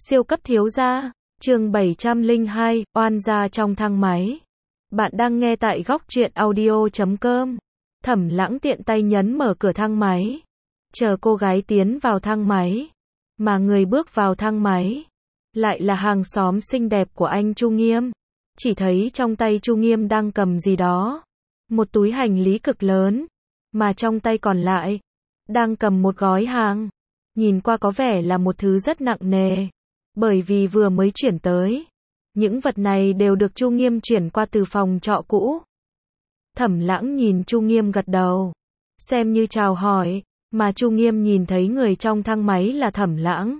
Siêu cấp thiếu gia, chương 702, oan gia trong thang máy. Bạn đang nghe tại góc truyện audio.com. Thẩm Lãng tiện tay nhấn mở cửa thang máy. Chờ cô gái tiến vào thang máy. Mà người bước vào thang máy lại là hàng xóm xinh đẹp của anh Chu Nghiêm. Chỉ thấy trong tay Chu Nghiêm đang cầm gì đó. Một túi hành lý cực lớn. Mà trong tay còn lại đang cầm một gói hàng. Nhìn qua có vẻ là một thứ rất nặng nề. Bởi vì vừa mới chuyển tới. Những vật này đều được Chu Nghiêm chuyển qua từ phòng trọ cũ. Thẩm Lãng nhìn Chu Nghiêm gật đầu. Xem như chào hỏi. Mà Chu Nghiêm nhìn thấy người trong thang máy là Thẩm Lãng.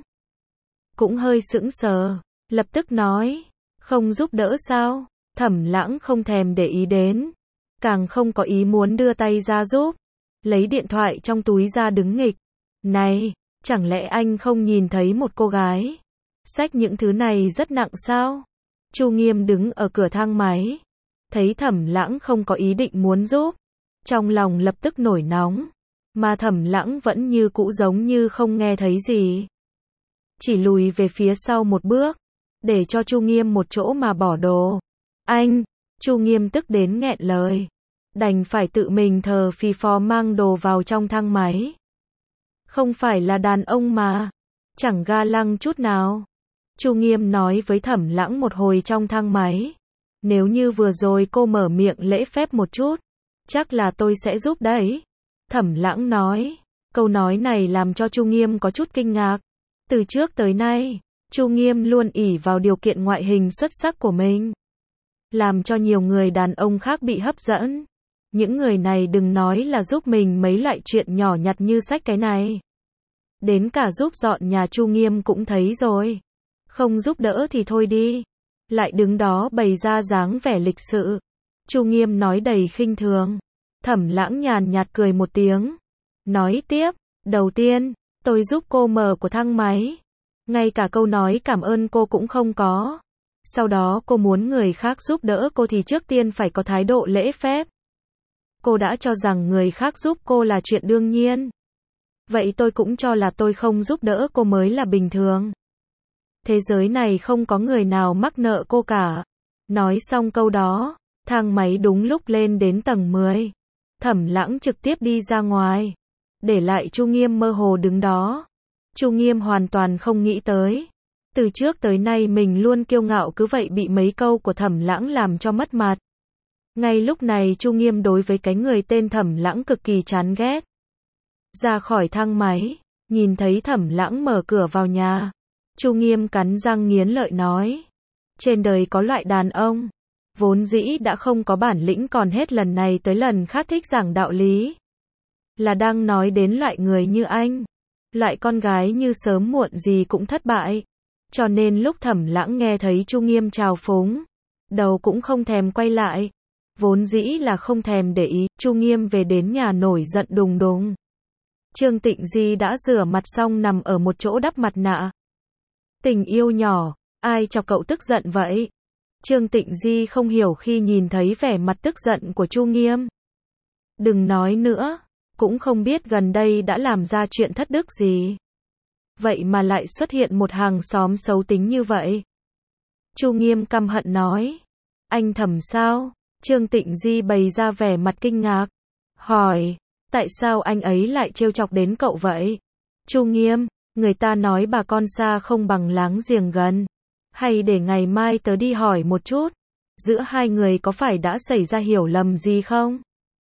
Cũng hơi sững sờ. Lập tức nói. Không giúp đỡ sao? Thẩm Lãng không thèm để ý đến. Càng không có ý muốn đưa tay ra giúp. Lấy điện thoại trong túi ra đứng nghịch. Này, chẳng lẽ anh không nhìn thấy một cô gái? Xách những thứ này rất nặng sao? Chu Nghiêm đứng ở cửa thang máy. Thấy Thẩm Lãng không có ý định muốn giúp. Trong lòng lập tức nổi nóng. Mà Thẩm Lãng vẫn như cũ giống như không nghe thấy gì. Chỉ lùi về phía sau một bước. Để cho Chu Nghiêm một chỗ mà bỏ đồ. Anh! Chu Nghiêm tức đến nghẹn lời. Đành phải tự mình thờ phì phò mang đồ vào trong thang máy. Không phải là đàn ông mà. Chẳng ga lăng chút nào. Chu Nghiêm nói với Thẩm Lãng một hồi trong thang máy. Nếu như vừa rồi cô mở miệng lễ phép một chút. Chắc là tôi sẽ giúp đấy. Thẩm Lãng nói. Câu nói này làm cho Chu Nghiêm có chút kinh ngạc. Từ trước tới nay, Chu Nghiêm luôn ỷ vào điều kiện ngoại hình xuất sắc của mình. Làm cho nhiều người đàn ông khác bị hấp dẫn. Những người này đừng nói là giúp mình mấy loại chuyện nhỏ nhặt như xách cái này. Đến cả giúp dọn nhà Chu Nghiêm cũng thấy rồi. Không giúp đỡ thì thôi đi. Lại đứng đó bày ra dáng vẻ lịch sự. Chu Nghiêm nói đầy khinh thường. Thẩm Lãng nhàn nhạt cười một tiếng. Nói tiếp, đầu tiên, tôi giúp cô mở của thang máy. Ngay cả câu nói cảm ơn cô cũng không có. Sau đó cô muốn người khác giúp đỡ cô thì trước tiên phải có thái độ lễ phép. Cô đã cho rằng người khác giúp cô là chuyện đương nhiên. Vậy tôi cũng cho là tôi không giúp đỡ cô mới là bình thường. Thế giới này không có người nào mắc nợ cô cả. Nói xong câu đó, thang máy đúng lúc lên đến tầng 10. Thẩm Lãng trực tiếp đi ra ngoài. Để lại Chu Nghiêm mơ hồ đứng đó. Chu Nghiêm hoàn toàn không nghĩ tới. Từ trước tới nay mình luôn kiêu ngạo cứ vậy bị mấy câu của Thẩm Lãng làm cho mất mặt. Ngay lúc này Chu Nghiêm đối với cái người tên Thẩm Lãng cực kỳ chán ghét. Ra khỏi thang máy, nhìn thấy Thẩm Lãng mở cửa vào nhà. Chu Nghiêm cắn răng nghiến lợi nói. Trên đời có loại đàn ông. Vốn dĩ đã không có bản lĩnh còn hết lần này tới lần khác thích giảng đạo lý. Là đang nói đến loại người như anh. Loại con gái như sớm muộn gì cũng thất bại. Cho nên lúc Thẩm Lãng nghe thấy Chu Nghiêm chào phúng. Đầu cũng không thèm quay lại. Vốn dĩ là không thèm để ý. Chu Nghiêm về đến nhà nổi giận đùng đùng. Trương Tịnh Di đã rửa mặt xong nằm ở một chỗ đắp mặt nạ. Tình yêu nhỏ, ai cho cậu tức giận vậy? Trương Tịnh Di không hiểu khi nhìn thấy vẻ mặt tức giận của Chu Nghiêm. Đừng nói nữa, cũng không biết gần đây đã làm ra chuyện thất đức gì. Vậy mà lại xuất hiện một hàng xóm xấu tính như vậy. Chu Nghiêm căm hận nói. Anh Thẩm sao? Trương Tịnh Di bày ra vẻ mặt kinh ngạc. Hỏi, tại sao anh ấy lại trêu chọc đến cậu vậy? Chu Nghiêm, người ta nói bà con xa không bằng láng giềng gần. Hay để ngày mai tớ đi hỏi một chút. Giữa hai người có phải đã xảy ra hiểu lầm gì không?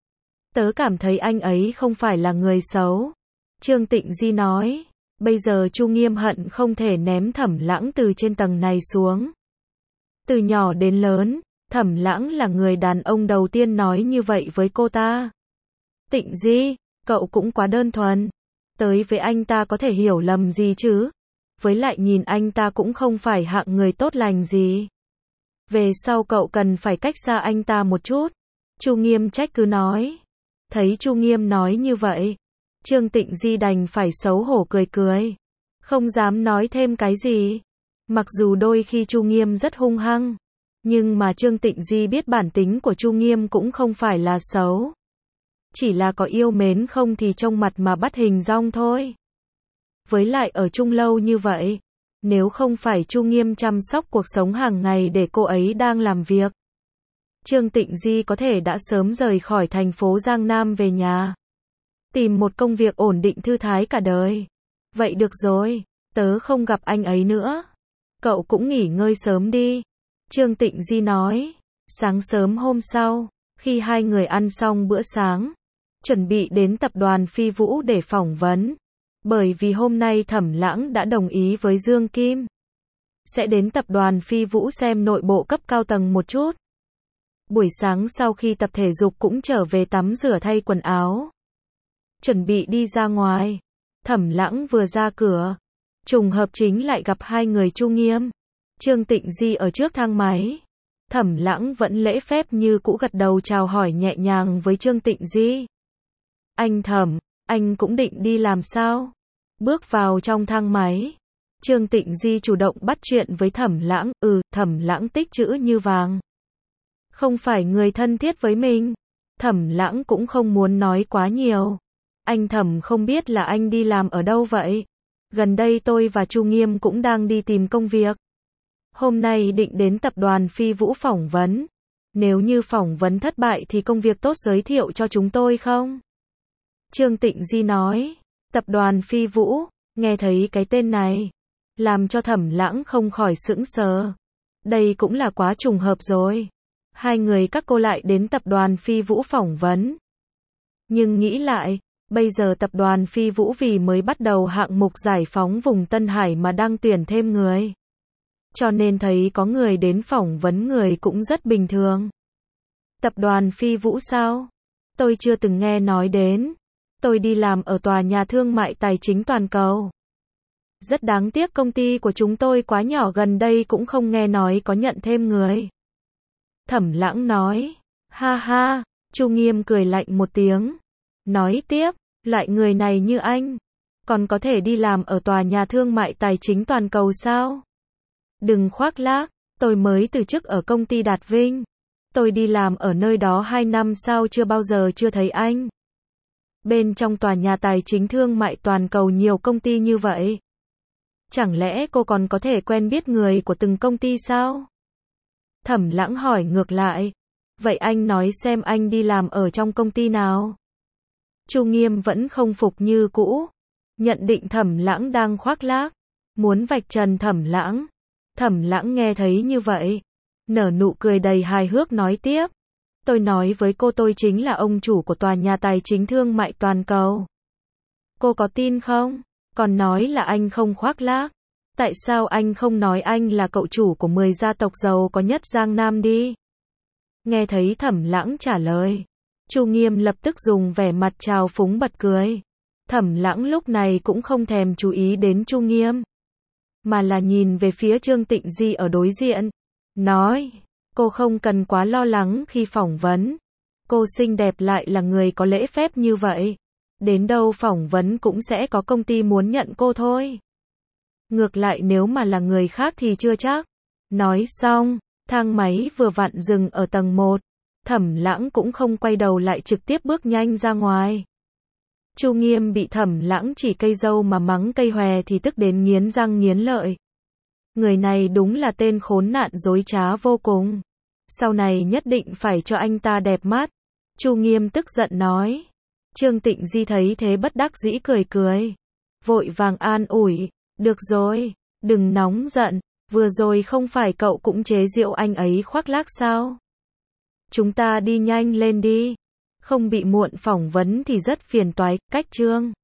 Tớ cảm thấy anh ấy không phải là người xấu. Trương Tịnh Di nói. Bây giờ Chu Nghiêm hận không thể ném Thẩm Lãng từ trên tầng này xuống. Từ nhỏ đến lớn, Thẩm Lãng là người đàn ông đầu tiên nói như vậy với cô ta. Tịnh Di, cậu cũng quá đơn thuần. Tới với anh ta có thể hiểu lầm gì chứ? Với lại nhìn anh ta cũng không phải hạng người tốt lành gì. Về sau cậu cần phải cách xa anh ta một chút. Chu Nghiêm trách cứ nói. Thấy Chu Nghiêm nói như vậy, Trương Tịnh Di đành phải xấu hổ cười cười. Không dám nói thêm cái gì. Mặc dù đôi khi Chu Nghiêm rất hung hăng. Nhưng mà Trương Tịnh Di biết bản tính của Chu Nghiêm cũng không phải là xấu. Chỉ là có yêu mến không thì trông mặt mà bắt hình dong thôi. Với lại ở chung lâu như vậy, Nếu không phải Chu Nghiêm chăm sóc cuộc sống hàng ngày để cô ấy đang làm việc, Trương Tịnh Di có thể đã sớm rời khỏi thành phố Giang Nam về nhà, tìm một công việc ổn định thư thái cả đời. Vậy được rồi, tớ không gặp anh ấy nữa. Cậu cũng nghỉ ngơi sớm đi. Trương Tịnh Di nói. Sáng sớm hôm sau, khi hai người ăn xong bữa sáng, chuẩn bị đến tập đoàn Phi Vũ để phỏng vấn. Bởi vì hôm nay Thẩm Lãng đã đồng ý với Dương Kim, sẽ đến tập đoàn Phi Vũ xem nội bộ cấp cao tầng một chút. Buổi sáng sau khi tập thể dục cũng trở về tắm rửa thay quần áo, chuẩn bị đi ra ngoài. Thẩm Lãng vừa ra cửa, trùng hợp chính lại gặp hai người Chu Nghiêm, Trương Tịnh Di ở trước thang máy. Thẩm Lãng vẫn lễ phép như cũ gật đầu chào hỏi nhẹ nhàng với Trương Tịnh Di. Anh Thẩm, anh cũng định đi làm sao? Bước vào trong thang máy, Trương Tịnh Di chủ động bắt chuyện với Thẩm Lãng. Thẩm Lãng tích chữ như vàng, không phải người thân thiết với mình. Thẩm Lãng cũng không muốn nói quá nhiều. Anh Thẩm không biết là anh đi làm ở đâu vậy? Gần đây tôi và Chu Nghiêm cũng đang đi tìm công việc. Hôm nay định đến tập đoàn Phi Vũ phỏng vấn. Nếu như phỏng vấn thất bại thì công việc tốt giới thiệu cho chúng tôi không? Trương Tịnh Di nói. Tập đoàn Phi Vũ, nghe thấy cái tên này, làm cho Thẩm Lãng không khỏi sững sờ. Đây cũng là quá trùng hợp rồi. Hai người các cô lại đến tập đoàn Phi Vũ phỏng vấn. Nhưng nghĩ lại, bây giờ tập đoàn Phi Vũ vì mới bắt đầu hạng mục giải phóng vùng Tân Hải mà đang tuyển thêm người. Cho nên thấy có người đến phỏng vấn người cũng rất bình thường. Tập đoàn Phi Vũ sao? Tôi chưa từng nghe nói đến. Tôi đi làm ở tòa nhà thương mại tài chính toàn cầu. Rất đáng tiếc công ty của chúng tôi quá nhỏ, gần đây cũng không nghe nói có nhận thêm người. Thẩm Lãng nói. Ha ha, Chu Nghiêm cười lạnh một tiếng. Nói tiếp, loại người này như anh, còn có thể đi làm ở tòa nhà thương mại tài chính toàn cầu sao? Đừng khoác lác, tôi mới từ chức ở công ty Đạt Vinh. Tôi đi làm ở nơi đó 2 năm sao chưa bao giờ chưa thấy anh. Bên trong tòa nhà tài chính thương mại toàn cầu nhiều công ty như vậy. Chẳng lẽ cô còn có thể quen biết người của từng công ty sao? Thẩm Lãng hỏi ngược lại. Vậy anh nói xem anh đi làm ở trong công ty nào? Chu Nghiêm vẫn không phục như cũ. Nhận định Thẩm Lãng đang khoác lác, muốn vạch trần Thẩm Lãng. Thẩm Lãng nghe thấy như vậy, nở nụ cười đầy hài hước nói tiếp. Tôi nói với cô tôi chính là ông chủ của tòa nhà tài chính thương mại toàn cầu. Cô có tin không? Còn nói là anh không khoác lác. Tại sao anh không nói anh là cậu chủ của 10 gia tộc giàu có nhất Giang Nam đi? Nghe thấy Thẩm Lãng trả lời, Chu Nghiêm lập tức dùng vẻ mặt trào phúng bật cười. Thẩm Lãng lúc này cũng không thèm chú ý đến Chu Nghiêm, mà là nhìn về phía Trương Tịnh Di ở đối diện. Nói, cô không cần quá lo lắng khi phỏng vấn. Cô xinh đẹp lại là người có lễ phép như vậy. Đến đâu phỏng vấn cũng sẽ có công ty muốn nhận cô thôi. Ngược lại nếu mà là người khác thì chưa chắc. Nói xong, thang máy vừa vặn dừng ở tầng 1. Thẩm Lãng cũng không quay đầu lại trực tiếp bước nhanh ra ngoài. Chu Nghiêm bị Thẩm Lãng chỉ cây dâu mà mắng cây hòe thì tức đến nghiến răng nghiến lợi. Người này đúng là tên khốn nạn dối trá vô cùng. Sau này nhất định phải cho anh ta đẹp mắt. Chu Nghiêm tức giận nói. Trương Tịnh Di thấy thế bất đắc dĩ cười cười. Vội vàng an ủi. Được rồi, đừng nóng giận. Vừa rồi không phải cậu cũng chế giễu anh ấy khoác lác sao? Chúng ta đi nhanh lên đi. Không bị muộn phỏng vấn thì rất phiền toái. Cách Trương